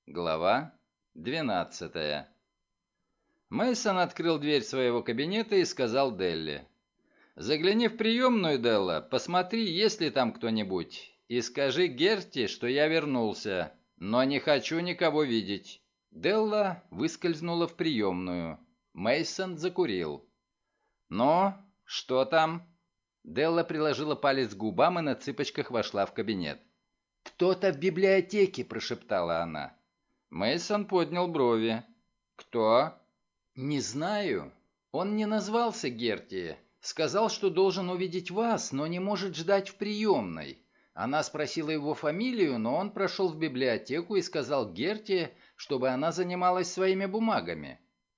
Глава 12. Мейсон открыл дверь своего кабинета и сказал Делли: «Загляни в приемную, Делла, посмотри, есть ли там кто-нибудь, и скажи Герти, что я вернулся, но не хочу никого видеть». Делла выскользнула в приемную. Мейсон закурил. «Ну, что там?» Делла приложила палец к губам и на цыпочках вошла в кабинет. «Кто-то в библиотеке», – прошептала она. Мейсон поднял брови. «Кто?» «Не знаю. Он не назвался Герти. Сказал, что должен увидеть вас, но не может ждать в приемной. Она спросила его фамилию, но он прошел в библиотеку и сказал Герти, чтобы она занималась своими бумагами».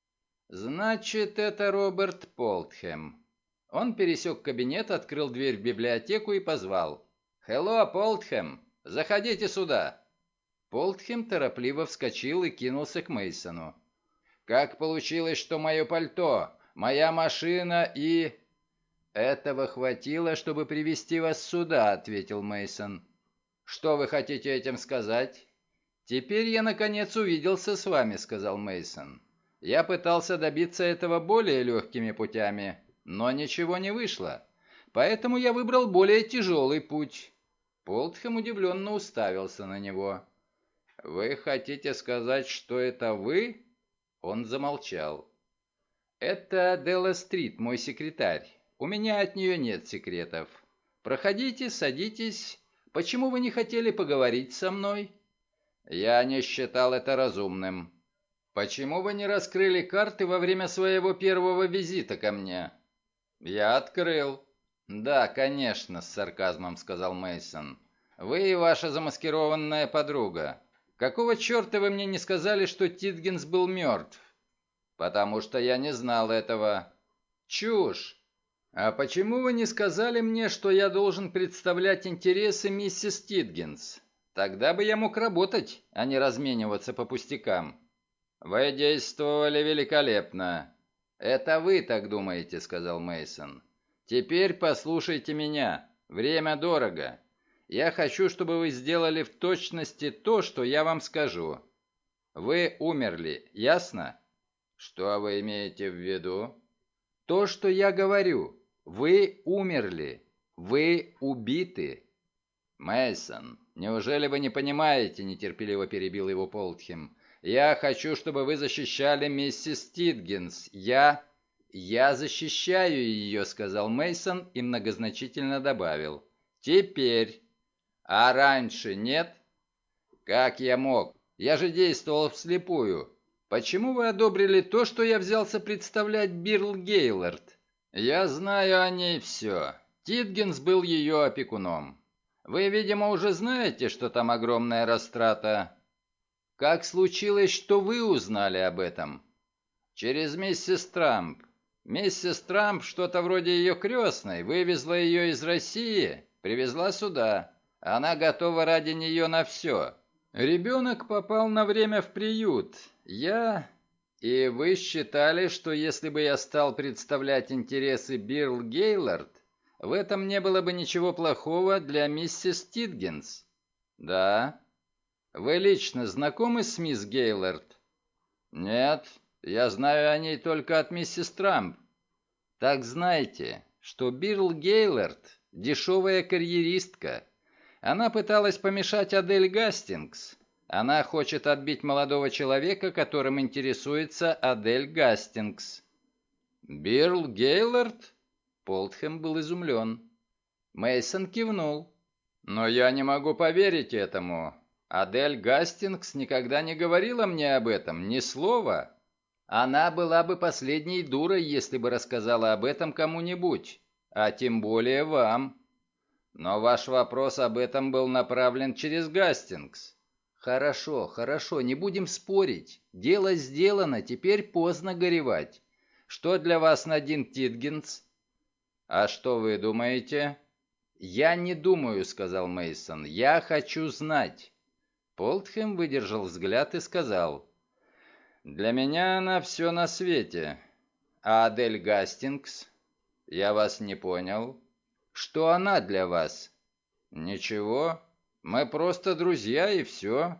«Значит, это Роберт Полтхэм». Он пересек кабинет, открыл дверь в библиотеку и позвал: «Хелло, Полтхэм, заходите сюда». Полтхэм торопливо вскочил и кинулся к Мейсону. «Как получилось, что мое пальто, моя машина и...» «Этого хватило, чтобы привести вас сюда», — ответил Мейсон. «Что вы хотите этим сказать?» «Теперь я наконец увиделся с вами», — сказал Мейсон. «Я пытался добиться этого более легкими путями, но ничего не вышло. Поэтому я выбрал более тяжелый путь». Полтхэм удивленно уставился на него. «Вы хотите сказать, что это вы?» Он замолчал. «Это Делла Стрит, мой секретарь. У меня от нее нет секретов. Проходите, садитесь. Почему вы не хотели поговорить со мной?» «Я не считал это разумным». «Почему вы не раскрыли карты во время своего первого визита ко мне?» «Я открыл». «Да, конечно», — с сарказмом сказал Мейсон. «Вы и ваша замаскированная подруга. Какого черта вы мне не сказали, что Титгенс был мертв?» «Потому что я не знал этого». «Чушь! А почему вы не сказали мне, что я должен представлять интересы миссис Титгенс? Тогда бы я мог работать, а не размениваться по пустякам». «Вы действовали великолепно». «Это вы так думаете», — сказал Мейсон. «Теперь послушайте меня. Время дорого. Я хочу, чтобы вы сделали в точности то, что я вам скажу. Вы умерли, ясно?» «Что вы имеете в виду?» «То, что я говорю. Вы умерли. Вы убиты». «Мейсон, неужели вы не понимаете?» — нетерпеливо перебил его Полтхем. «Я хочу, чтобы вы защищали миссис Титгенс. Я защищаю ее», — сказал Мейсон и многозначительно добавил. «Теперь. А раньше нет?» «Как я мог? Я же действовал вслепую. Почему вы одобрили то, что я взялся представлять Бирл Гейлорд?» «Я знаю о ней все. Титгенс был ее опекуном. Вы, видимо, уже знаете, что там огромная растрата. Как случилось, что вы узнали об этом?» «Через миссис Трамп. Миссис Трамп, что-то вроде ее крестной, вывезла ее из России, привезла сюда. Она готова ради нее на все. Ребенок попал на время в приют. И вы считали, что если бы я стал представлять интересы Бирл Гейлорд, в этом не было бы ничего плохого для миссис Титгенс?» «Да». «Вы лично знакомы с мисс Гейлорд?» «Нет, я знаю о ней только от миссис Трамп». «Так знайте, что Бирл Гейлорд – дешевая карьеристка. Она пыталась помешать Адель Гастингс. Она хочет отбить молодого человека, которым интересуется Адель Гастингс». «Бирл Гейлорд?» Полтхэм был изумлен. Мейсон кивнул. «Но я не могу поверить этому. Адель Гастингс никогда не говорила мне об этом, ни слова. Она была бы последней дурой, если бы рассказала об этом кому-нибудь, а тем более вам. Но ваш вопрос об этом был направлен через Гастингс». «Хорошо, хорошо, не будем спорить. Дело сделано, теперь поздно горевать. Что для вас Надин Титгенс?» «А что вы думаете?» «Я не думаю», — сказал Мейсон. «Я хочу знать». Полтхэм выдержал взгляд и сказал: «Для меня она все на свете. А Адель Гастингс?» «Я вас не понял». «Что она для вас?» «Ничего. Мы просто друзья и все.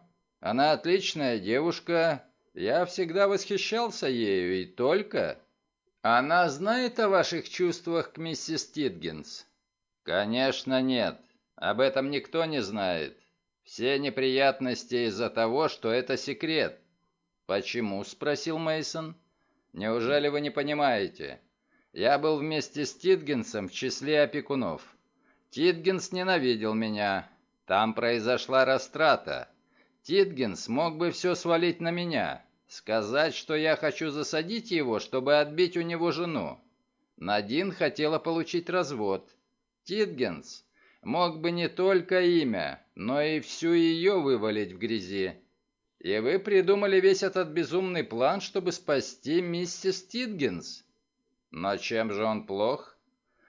Она отличная девушка. Я всегда восхищался ею, и только. Она знает о ваших чувствах к миссис Титгенс? Конечно, нет. Об этом никто не знает. Все неприятности из-за того, что это секрет. Почему? Спросил Мейсон. Неужели вы не понимаете? Я был вместе с Титгенсом в числе опекунов. Титгенс ненавидел меня. Там произошла растрата. Титгенс мог бы все свалить на меня. Сказать, что я хочу засадить его, чтобы отбить у него жену. Надин хотела получить развод. Титгенс мог бы не только имя, но и всю ее вывалить в грязи. И вы придумали весь этот безумный план, чтобы спасти миссис Титгенс. Но чем же он плох?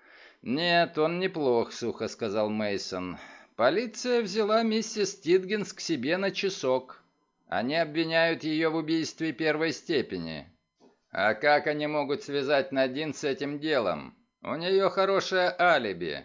Нет, он не плох, сухо сказал Мейсон. Полиция взяла миссис Титгенс к себе на часок. Они обвиняют ее в убийстве первой степени. А как они могут связать Надин с этим делом? У нее хорошее алиби.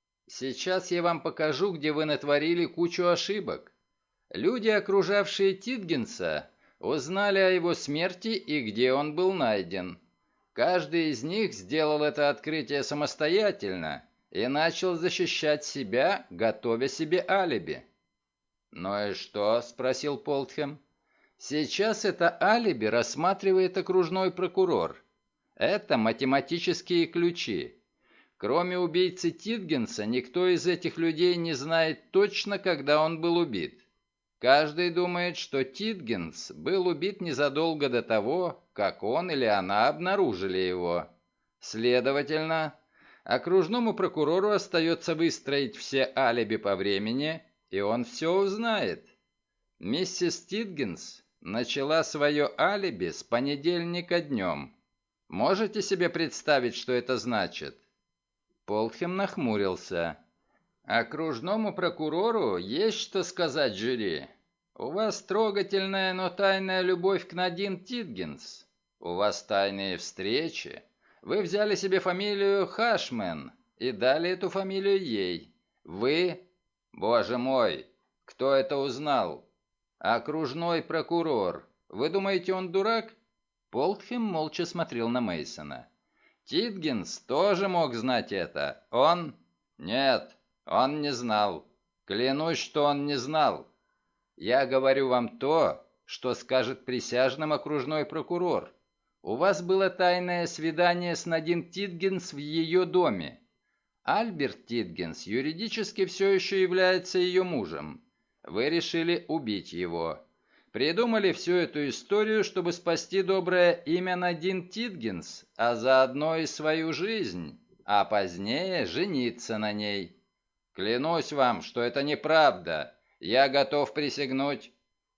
Сейчас я вам покажу, где вы натворили кучу ошибок. Люди, окружавшие Титгенса, узнали о его смерти и где он был найден. Каждый из них сделал это открытие самостоятельно и начал защищать себя, готовя себе алиби. «Ну и что?» – спросил Полтхэм. «Сейчас это алиби рассматривает окружной прокурор. Это математические ключи. Кроме убийцы Титгенса, никто из этих людей не знает точно, когда он был убит. Каждый думает, что Титгенс был убит незадолго до того, как он или она обнаружили его. Следовательно, окружному прокурору остается выстроить все алиби по времени, и он все узнает. Миссис Титгенс начала свое алиби с понедельника днем. Можете себе представить, что это значит? Полтхэм нахмурился. Окружному прокурору есть что сказать жюри. У вас трогательная, но тайная любовь к Надин Титгенс. У вас тайные встречи. Вы взяли себе фамилию Хашмен и дали эту фамилию ей. Вы... Боже мой, кто это узнал? Окружной прокурор. Вы думаете, он дурак? Полтхэм молча смотрел на Мейсона. Титгенс тоже мог знать это. Он... Нет, он не знал. Клянусь, что он не знал. Я говорю вам то, что скажет присяжным окружной прокурор. У вас было тайное свидание с Надин Титгенс в ее доме. Альберт Титгенс юридически все еще является ее мужем. Вы решили убить его. Придумали всю эту историю, чтобы спасти доброе имя Надин Титгенс, а заодно и свою жизнь, а позднее жениться на ней. Клянусь вам, что это неправда. Я готов присягнуть.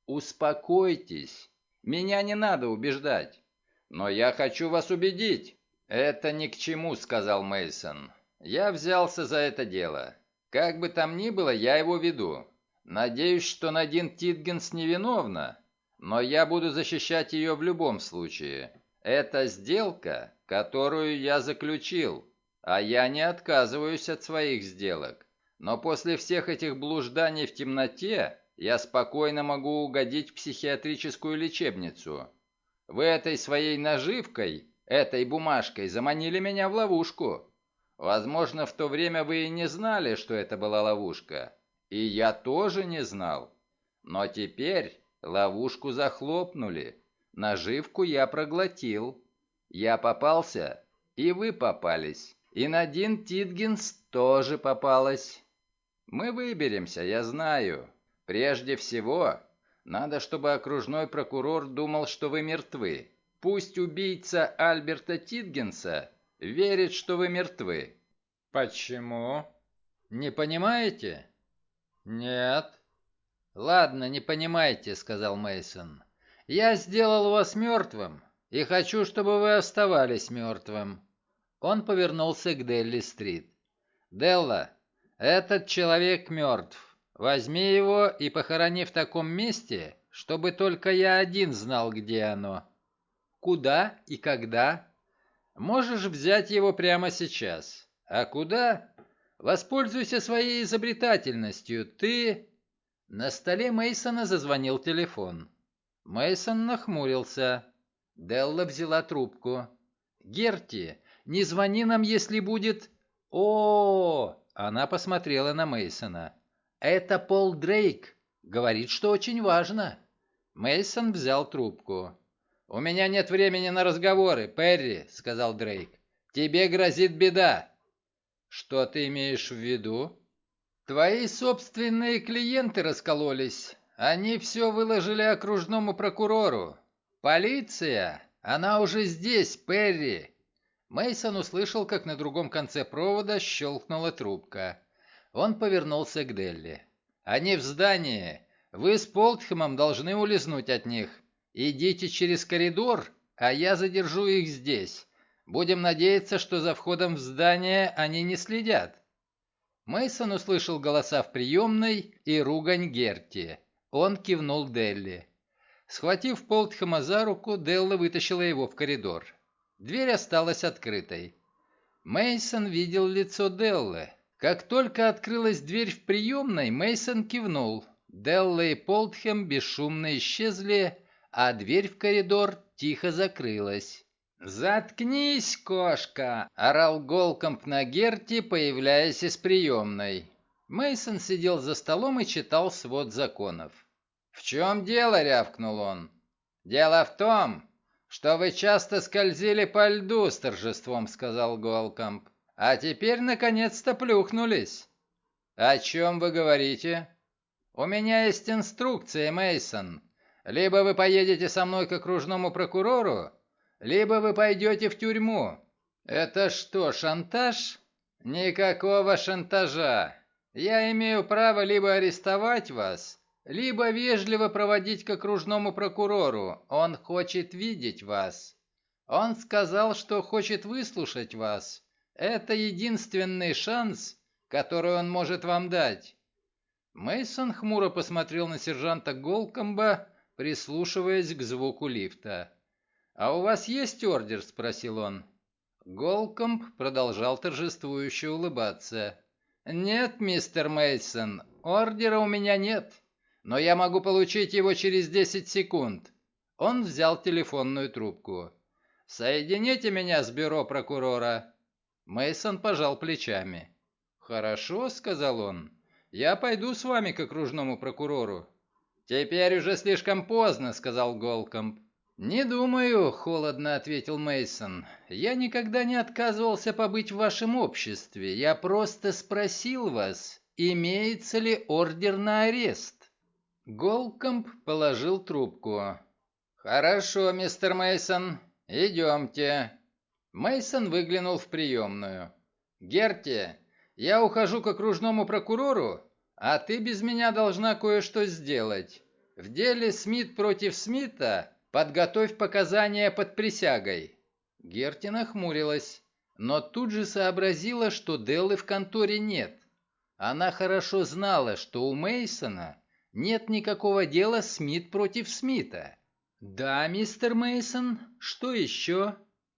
Успокойтесь. Меня не надо убеждать. Но я хочу вас убедить. Это ни к чему, сказал Мейсон. Я взялся за это дело. Как бы там ни было, я его веду. Надеюсь, что Надин Титгенс невиновна, но я буду защищать ее в любом случае. Это сделка, которую я заключил, а я не отказываюсь от своих сделок. Но после всех этих блужданий в темноте я спокойно могу угодить в психиатрическую лечебницу. Вы этой своей наживкой, этой бумажкой заманили меня в ловушку. Возможно, в то время вы и не знали, что это была ловушка. И я тоже не знал. Но теперь ловушку захлопнули. Наживку я проглотил. Я попался, и вы попались. И Надин Титгенс тоже попалась. Мы выберемся, я знаю. Прежде всего, надо, чтобы окружной прокурор думал, что вы мертвы. Пусть убийца Альберта Титгенса верит, что вы мертвы. Почему? Не понимаете? Нет. Ладно, не понимаете, сказал Мейсон. Я сделал вас мертвым и хочу, чтобы вы оставались мертвым. Он повернулся к Делли-стрит. Делла, этот человек мертв. Возьми его и похорони в таком месте, чтобы только я один знал, где оно. Куда и когда? Можешь взять его прямо сейчас. А куда? Воспользуйся своей изобретательностью. Ты... На столе Мейсона зазвонил телефон. Мейсон нахмурился. Делла взяла трубку. «Герти, не звони нам, если будет...» Она посмотрела на Мейсона. «Это Пол Дрейк. Говорит, что очень важно». Мейсон взял трубку. «У меня нет времени на разговоры, Перри», — сказал Дрейк. «Тебе грозит беда». «Что ты имеешь в виду?» «Твои собственные клиенты раскололись. Они все выложили окружному прокурору. Полиция! Она уже здесь, Перри!» Мейсон услышал, как на другом конце провода щелкнула трубка. Он повернулся к Делли. «Они в здании. Вы с Полтхэмом должны улизнуть от них. Идите через коридор, а я задержу их здесь. Будем надеяться, что за входом в здание они не следят». Мейсон услышал голоса в приемной и ругань Герти. Он кивнул Делли. Схватив Полтхэма за руку, Делла вытащила его в коридор. Дверь осталась открытой. Мейсон видел лицо Деллы. Как только открылась дверь в приемной, Мейсон кивнул. Делла и Полтхэм бесшумно исчезли, а дверь в коридор тихо закрылась. «Заткнись, кошка!» – орал Голкомб на Герти, появляясь из приемной. Мейсон сидел за столом и читал свод законов. «В чем дело?» – рявкнул он. «Дело в том, что вы часто скользили по льду с торжеством», – сказал Голкомб. «А теперь, наконец-то, плюхнулись». «О чем вы говорите?» «У меня есть инструкция, Мейсон. Либо вы поедете со мной к окружному прокурору, либо вы пойдете в тюрьму». «Это что, шантаж?» «Никакого шантажа. Я имею право либо арестовать вас, либо вежливо проводить к окружному прокурору. Он хочет видеть вас. Он сказал, что хочет выслушать вас. Это единственный шанс, который он может вам дать». Мейсон хмуро посмотрел на сержанта Голкомба, прислушиваясь к звуку лифта. «А у вас есть ордер?» – спросил он. Голкомб продолжал торжествующе улыбаться. «Нет, мистер Мейсон, ордера у меня нет, но я могу получить его через 10 секунд». Он взял телефонную трубку. «Соедините меня с бюро прокурора». Мейсон пожал плечами. «Хорошо», — сказал он. «Я пойду с вами к окружному прокурору». «Теперь уже слишком поздно», — сказал Голкомб. «Не думаю», — холодно ответил Мейсон. «Я никогда не отказывался побыть в вашем обществе. Я просто спросил вас, имеется ли ордер на арест». Голкомб положил трубку. «Хорошо, мистер Мейсон, идемте». Мейсон выглянул в приемную. «Герти, я ухожу к окружному прокурору, а ты без меня должна кое-что сделать. В деле Смит против Смита подготовь показания под присягой». Герти нахмурилась, но тут же сообразила, что Деллы в конторе нет. Она хорошо знала, что у Мейсона нет никакого дела Смит против Смита. «Да, мистер Мейсон, что еще?»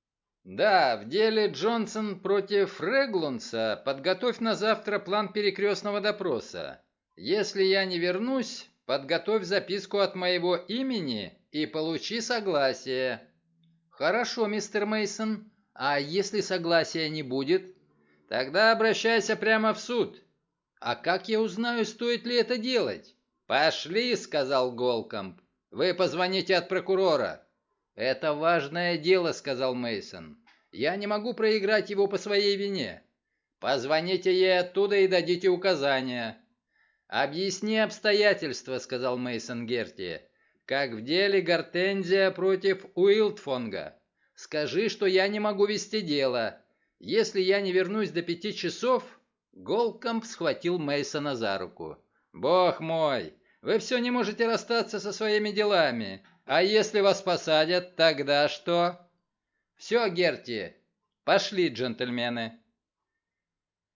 «Да, в деле Джонсон против Реглунса подготовь на завтра план перекрестного допроса. Если я не вернусь, подготовь записку от моего имени и получи согласие». «Хорошо, мистер Мейсон. А если согласия не будет?» «Тогда обращайся прямо в суд». «А как я узнаю, стоит ли это делать?» «Пошли», — сказал Голкомб. «Вы позвоните от прокурора». «Это важное дело», — сказал Мейсон. «Я не могу проиграть его по своей вине». «Позвоните ей оттуда и дадите указания». «Объясни обстоятельства», — сказал Мейсон Герти. «Как в деле Гортензия против Уилтфонга. Скажи, что я не могу вести дело. Если я не вернусь до 5 часов...» Голкомб схватил Мейсона за руку. «Бог мой! Вы все не можете расстаться со своими делами. А если вас посадят, тогда что?» «Все, Герти, пошли, джентльмены».